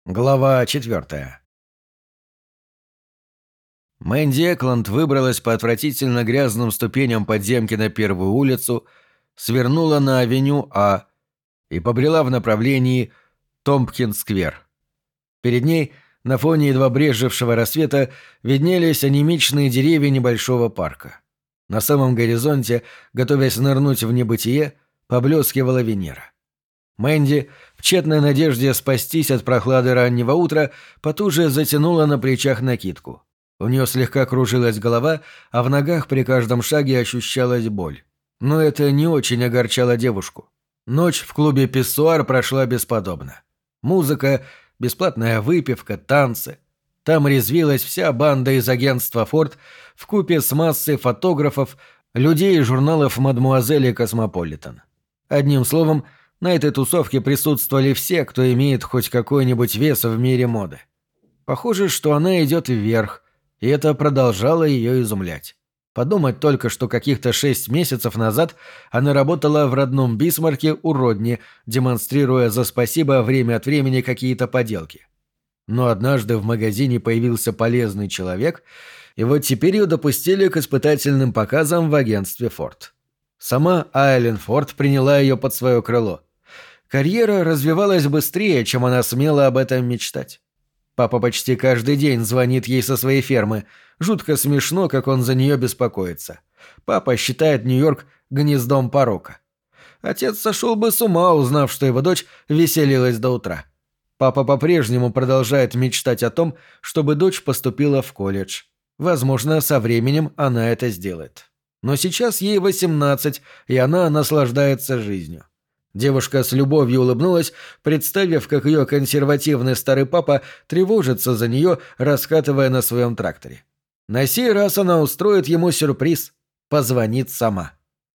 Глава 4. Мэнди Экланд выбралась по отвратительно грязным ступеням подземки на первую улицу, свернула на авеню А и побрела в направлении Томпкинс-сквер. Перед ней, на фоне едва брезжившего рассвета, виднелись анемичные деревья небольшого парка. На самом горизонте, готовясь нырнуть в небытие, поблескивала Венера. Мэнди, в тщетной надежде спастись от прохлады раннего утра, потуже затянула на плечах накидку. У нее слегка кружилась голова, а в ногах при каждом шаге ощущалась боль. Но это не очень огорчало девушку. Ночь в клубе «Писсуар» прошла бесподобно. Музыка, бесплатная выпивка, танцы. Там резвилась вся банда из агентства «Форд» вкупе с массой фотографов, людей из журналов «Мадмуазель» и «Космополитен». Одним словом, на этой тусовке присутствовали все, кто имеет хоть какой-нибудь вес в мире моды. Похоже, что она идет вверх, и это продолжало ее изумлять. Подумать только, что каких-то 6 месяцев назад она работала в родном Бисмарке у Родни, демонстрируя за спасибо время от времени какие-то поделки. Но однажды в магазине появился полезный человек, и вот теперь ее допустили к испытательным показам в агентстве «Форд». Сама Айлен Форд приняла ее под свое крыло. Карьера развивалась быстрее, чем она смела об этом мечтать. Папа почти каждый день звонит ей со своей фермы. Жутко смешно, как он за нее беспокоится. Папа считает Нью-Йорк гнездом порока. Отец сошел бы с ума, узнав, что его дочь веселилась до утра. Папа по-прежнему продолжает мечтать о том, чтобы дочь поступила в колледж. Возможно, со временем она это сделает. Но сейчас ей 18, и она наслаждается жизнью. Девушка с любовью улыбнулась, представив, как ее консервативный старый папа тревожится за нее, раскатывая на своем тракторе. На сей раз она устроит ему сюрприз. Позвонит сама.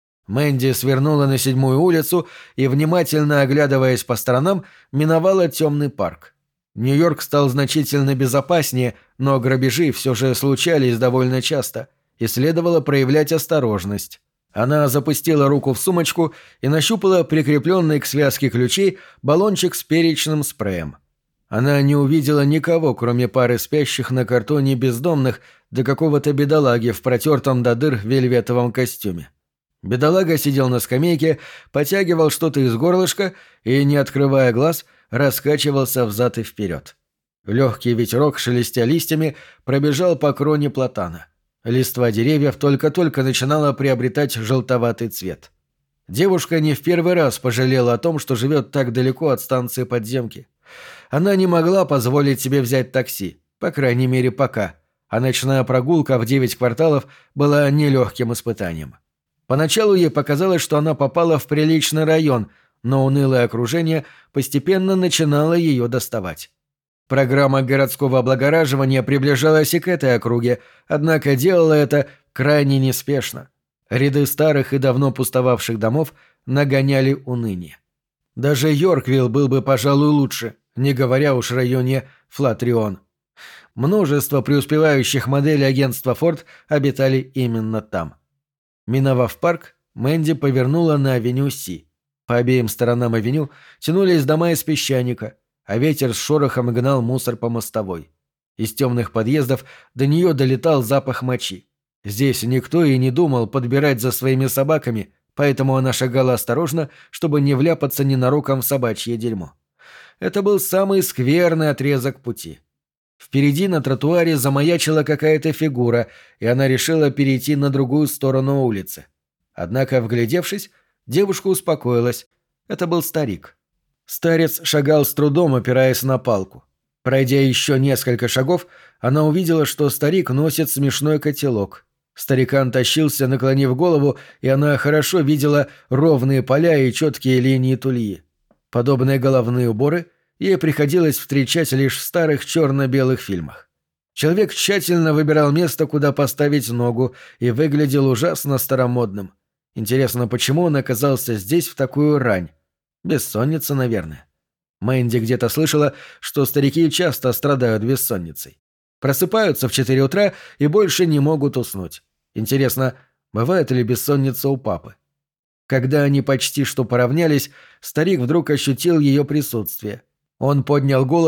Мэнди свернула на 7-ю улицу и, внимательно оглядываясь по сторонам, миновала темный парк. Нью-Йорк стал значительно безопаснее, но грабежи все же случались довольно часто, и следовало проявлять осторожность. Она запустила руку в сумочку и нащупала прикрепленный к связке ключей баллончик с перечным спреем. Она не увидела никого, кроме пары спящих на картоне бездомных до какого-то бедолаги в протертом до дыр вельветовом костюме. Бедолага сидел на скамейке, потягивал что-то из горлышка и, не открывая глаз, раскачивался взад и вперед. Легкий ветерок, шелестя листьями, пробежал по кроне платана. Листва деревьев только-только начинала приобретать желтоватый цвет. Девушка не в первый раз пожалела о том, что живет так далеко от станции подземки. Она не могла позволить себе взять такси, по крайней мере пока, а ночная прогулка в 9 кварталов была нелегким испытанием. Поначалу ей показалось, что она попала в приличный район, но унылое окружение постепенно начинало ее доставать. Программа городского облагораживания приближалась и к этой округе, однако делала это крайне неспешно. Ряды старых и давно пустовавших домов нагоняли уныние. Даже Йорквилл был бы, пожалуй, лучше, не говоря уж о районе Флатрион. Множество преуспевающих моделей агентства «Форд» обитали именно там. Миновав парк, Мэнди повернула на авеню Си. По обеим сторонам авеню тянулись дома из песчаника, а ветер с шорохом гнал мусор по мостовой. Из темных подъездов до нее долетал запах мочи. Здесь никто и не думал подбирать за своими собаками, поэтому она шагала осторожно, чтобы не вляпаться ненароком в собачье дерьмо. Это был самый скверный отрезок пути. Впереди на тротуаре замаячила какая-то фигура, и она решила перейти на другую сторону улицы. Однако, вглядевшись, девушка успокоилась. Это был старик. Старец шагал с трудом, опираясь на палку. Пройдя еще несколько шагов, она увидела, что старик носит смешной котелок. Старикан тащился, наклонив голову, и она хорошо видела ровные поля и четкие линии тульи. Подобные головные уборы ей приходилось встречать лишь в старых черно-белых фильмах. Человек тщательно выбирал место, куда поставить ногу, и выглядел ужасно старомодным. Интересно, почему он оказался здесь в такую рань? Бессонница, наверное. Мэнди где-то слышала, что старики часто страдают бессонницей. Просыпаются в 4 утра и больше не могут уснуть. Интересно, бывает ли бессонница у папы? Когда они почти что поравнялись, старик вдруг ощутил ее присутствие. Он поднял голову,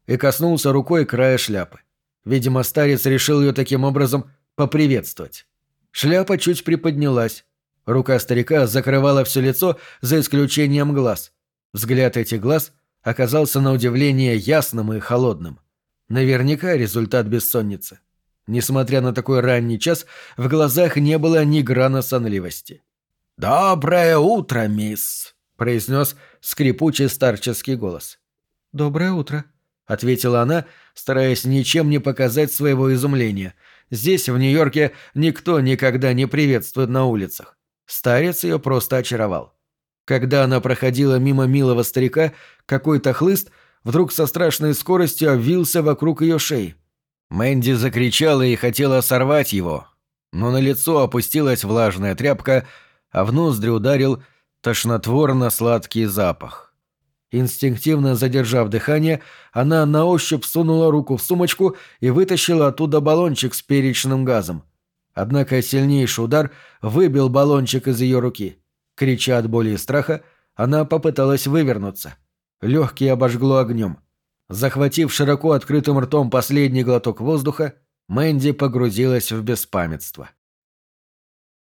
и коснулся рукой края шляпы. Видимо, старец решил ее таким образом поприветствовать. Шляпа чуть приподнялась. Рука старика закрывала все лицо за исключением глаз. Взгляд этих глаз оказался на удивление ясным и холодным. Наверняка результат бессонницы. Несмотря на такой ранний час, в глазах не было ни грана сонливости. «Доброе утро, мисс!» — произнес скрипучий старческий голос. «Доброе утро», — ответила она, стараясь ничем не показать своего изумления. Здесь, в Нью-Йорке, никто никогда не приветствует на улицах. Старец ее просто очаровал. Когда она проходила мимо милого старика, какой-то хлыст вдруг со страшной скоростью обвился вокруг ее шеи. Мэнди закричала и хотела сорвать его, но на лицо опустилась влажная тряпка, а в ноздри ударил тошнотворно-сладкий запах. Инстинктивно задержав дыхание, она на ощупь сунула руку в сумочку и вытащила оттуда баллончик с перечным газом. Однако сильнейший удар выбил баллончик из ее руки. Крича от боли и страха, она попыталась вывернуться. Легкие обожгло огнем. Захватив широко открытым ртом последний глоток воздуха, Мэнди погрузилась в беспамятство.